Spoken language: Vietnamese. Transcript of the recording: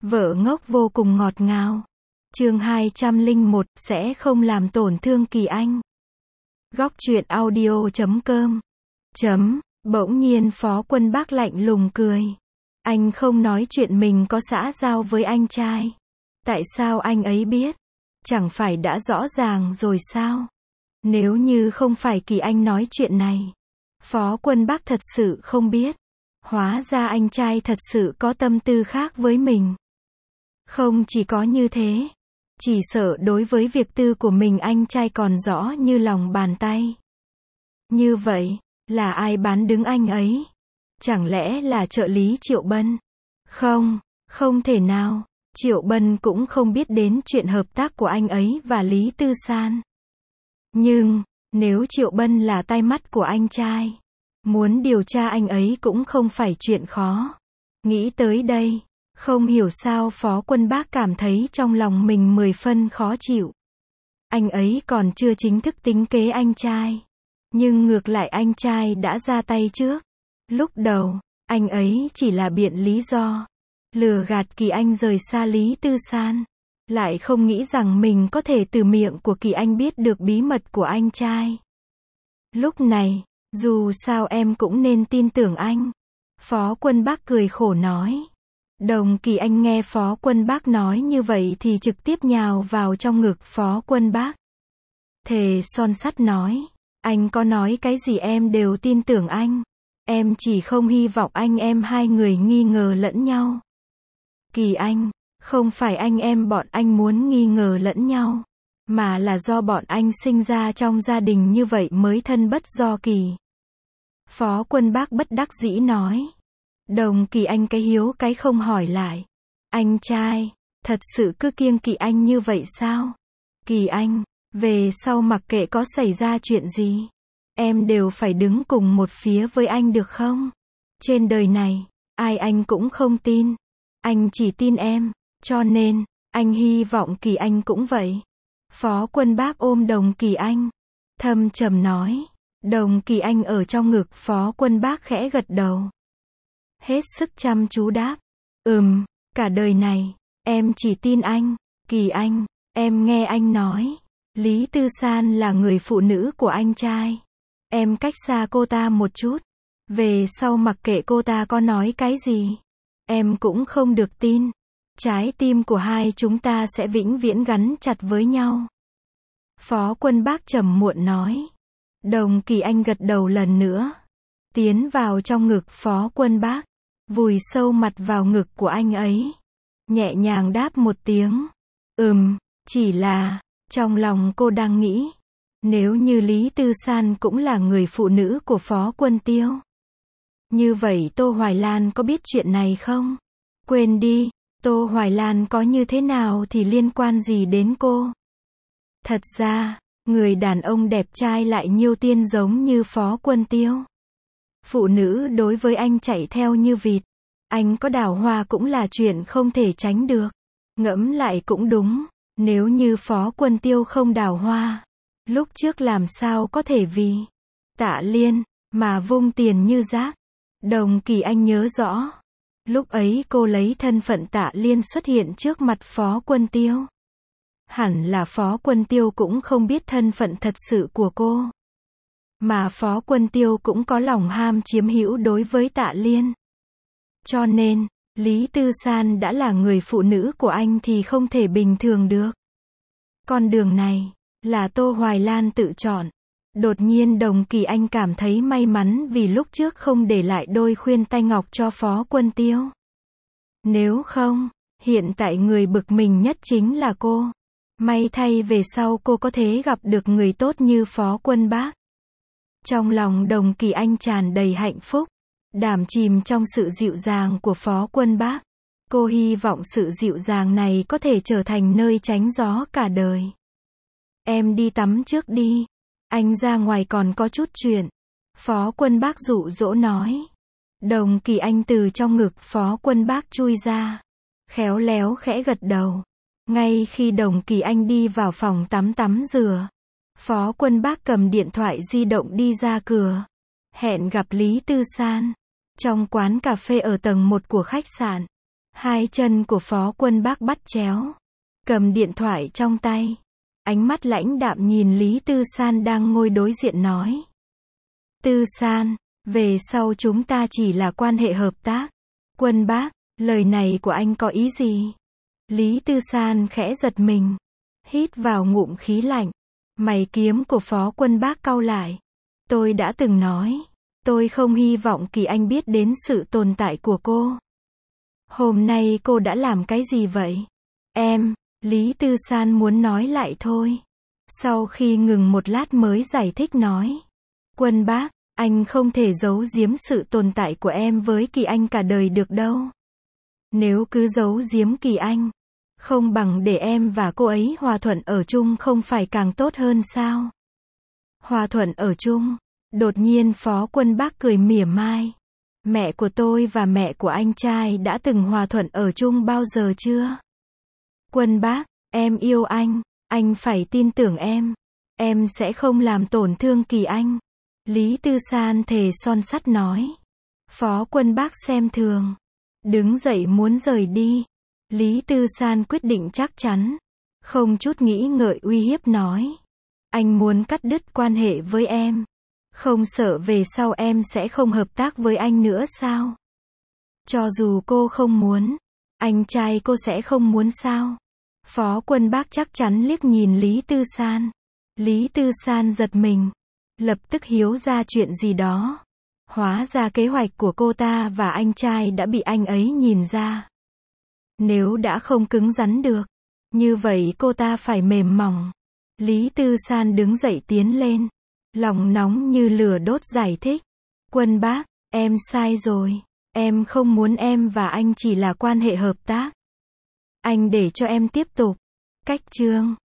Vợ ngốc vô cùng ngọt ngào. Chương 201, sẽ không làm tổn thương Kỳ Anh. Góc truyện audio.com. Bỗng nhiên Phó Quân Bác lạnh lùng cười. Anh không nói chuyện mình có xã giao với anh trai. Tại sao anh ấy biết? Chẳng phải đã rõ ràng rồi sao? Nếu như không phải Kỳ Anh nói chuyện này, Phó Quân Bác thật sự không biết. Hóa ra anh trai thật sự có tâm tư khác với mình. Không chỉ có như thế, chỉ sợ đối với việc tư của mình anh trai còn rõ như lòng bàn tay. Như vậy, là ai bán đứng anh ấy? Chẳng lẽ là trợ lý Triệu Bân? Không, không thể nào. Triệu Bân cũng không biết đến chuyện hợp tác của anh ấy và Lý Tư San. Nhưng, nếu Triệu Bân là tai mắt của anh trai, muốn điều tra anh ấy cũng không phải chuyện khó. Nghĩ tới đây, không hiểu sao Phó Quân Bác cảm thấy trong lòng mình 10 phân khó chịu. Anh ấy còn chưa chính thức tính kế anh trai. Nhưng ngược lại anh trai đã ra tay trước. Lúc đầu, anh ấy chỉ là biện lý do. Lừa gạt Kỳ Anh rời xa Lý Tư San. Lại không nghĩ rằng mình có thể từ miệng của Kỳ Anh biết được bí mật của anh trai. Lúc này, dù sao em cũng nên tin tưởng anh. Phó Quân Bác cười khổ nói. Đồng Kỳ Anh nghe Phó Quân Bác nói như vậy thì trực tiếp nhào vào trong ngực Phó Quân Bác. Thề son sắt nói. Anh có nói cái gì em đều tin tưởng anh. Em chỉ không hy vọng anh em hai người nghi ngờ lẫn nhau. Kỳ Anh, không phải anh em bọn anh muốn nghi ngờ lẫn nhau, mà là do bọn anh sinh ra trong gia đình như vậy mới thân bất do kỳ. Phó Quân Bác bất đắc dĩ nói. Đồng Kỳ Anh cái hiếu cái không hỏi lại. Anh trai, thật sự cứ kiêng Kỳ Anh như vậy sao? Kỳ Anh, về sau mặc kệ có xảy ra chuyện gì, em đều phải đứng cùng một phía với anh được không? Trên đời này, ai anh cũng không tin. Anh chỉ tin em, cho nên, anh hy vọng Kỳ Anh cũng vậy. Phó Quân Bác ôm Đồng Kỳ Anh, thâm trầm nói. Đồng Kỳ Anh ở trong ngực Phó Quân Bác khẽ gật đầu. Hết sức chăm chú đáp. Cả đời này, em chỉ tin anh. Kỳ Anh, em nghe anh nói. Lý Tư San là người phụ nữ của anh trai. Em cách xa cô ta một chút. Về sau mặc kệ cô ta có nói cái gì, em cũng không được tin. Trái tim của hai chúng ta sẽ vĩnh viễn gắn chặt với nhau. Phó Quân Bác trầm muộn nói. Đồng Kỳ Anh gật đầu lần nữa. Tiến vào trong ngực Phó Quân Bác. Vùi sâu mặt vào ngực của anh ấy. Nhẹ nhàng đáp một tiếng. Chỉ là, trong lòng cô đang nghĩ. Nếu như Lý Tư San cũng là người phụ nữ của Phó Quân Tiêu. Như vậy Tô Hoài Lan có biết chuyện này không? Quên đi, Tô Hoài Lan có như thế nào thì liên quan gì đến cô? Thật ra, người đàn ông đẹp trai lại nhiêu tiên giống như Phó Quân Tiêu. Phụ nữ đối với anh chạy theo như vịt. Anh có đào hoa cũng là chuyện không thể tránh được. Ngẫm lại cũng đúng. Nếu như Phó Quân Tiêu không đào hoa, lúc trước làm sao có thể vì Tạ Liên mà vung tiền như rác. Đồng Kỳ Anh nhớ rõ. Lúc ấy cô lấy thân phận Tạ Liên xuất hiện trước mặt Phó Quân Tiêu. Hẳn là Phó Quân Tiêu cũng không biết thân phận thật sự của cô. Mà Phó Quân Tiêu cũng có lòng ham chiếm hữu đối với Tạ Liên. Cho nên, Lý Tư San đã là người phụ nữ của anh thì không thể bình thường được. Con đường này, là Tô Hoài Lan tự chọn. Đột nhiên Đồng Kỳ Anh cảm thấy may mắn vì lúc trước không để lại đôi khuyên tai ngọc cho Phó Quân Tiêu. Nếu không, hiện tại người bực mình nhất chính là cô. May thay về sau cô có thể gặp được người tốt như Phó Quân Bác. Trong lòng Đồng Kỳ Anh tràn đầy hạnh phúc, đắm chìm trong sự dịu dàng của Phó Quân Bác. Cô hy vọng sự dịu dàng này có thể trở thành nơi tránh gió cả đời. Em đi tắm trước đi. Anh ra ngoài còn có chút chuyện. Phó Quân Bác dụ dỗ nói. Đồng Kỳ Anh từ trong ngực Phó Quân Bác chui ra. Khéo léo khẽ gật đầu. Ngay khi Đồng Kỳ Anh đi vào phòng tắm rửa, Phó Quân Bác cầm điện thoại di động đi ra cửa. Hẹn gặp Lý Tư San. Trong quán cà phê ở tầng 1 của khách sạn. Hai chân của Phó Quân Bác bắt chéo, cầm điện thoại trong tay. Ánh mắt lãnh đạm nhìn Lý Tư San đang ngồi đối diện nói. Tư San, về sau chúng ta chỉ là quan hệ hợp tác. Quân Bác, lời này của anh có ý gì? Lý Tư San khẽ giật mình, hít vào ngụm khí lạnh. Mày kiếm của Phó Quân Bác cau lại. Tôi đã từng nói, tôi không hy vọng Kỳ Anh biết đến sự tồn tại của cô. Hôm nay cô đã làm cái gì vậy? Lý Tư San muốn nói lại thôi. Sau khi ngừng một lát mới giải thích nói. Quân Bác, anh không thể giấu giếm sự tồn tại của em với Kỳ Anh cả đời được đâu. Nếu cứ giấu giếm Kỳ Anh, không bằng để em và cô ấy hòa thuận ở chung không phải càng tốt hơn sao? Hòa thuận ở chung. Đột nhiên Phó Quân Bác cười mỉa mai. Mẹ của tôi và mẹ của anh trai đã từng hòa thuận ở chung bao giờ chưa? Quân Bác, em yêu anh phải tin tưởng em sẽ không làm tổn thương Kỳ Anh. Lý Tư San thề son sắt nói. Phó Quân Bác xem thường, đứng dậy muốn rời đi. Lý Tư San quyết định chắc chắn, không chút nghĩ ngợi uy hiếp nói. Anh muốn cắt đứt quan hệ với em. Không sợ về sau em sẽ không hợp tác với anh nữa sao? Cho dù cô không muốn, anh trai cô sẽ không muốn sao? Phó Quân Bác chắc chắn liếc nhìn Lý Tư San. Lý Tư San giật mình, lập tức hiểu ra chuyện gì đó. Hóa ra kế hoạch của cô ta và anh trai đã bị anh ấy nhìn ra. Nếu đã không cứng rắn được, như vậy cô ta phải mềm mỏng. Lý Tư San đứng dậy tiến lên, lòng nóng như lửa đốt giải thích. Quân Bác, em sai rồi. Em không muốn em và anh chỉ là quan hệ hợp tác. Anh để cho em tiếp tục. Cách chương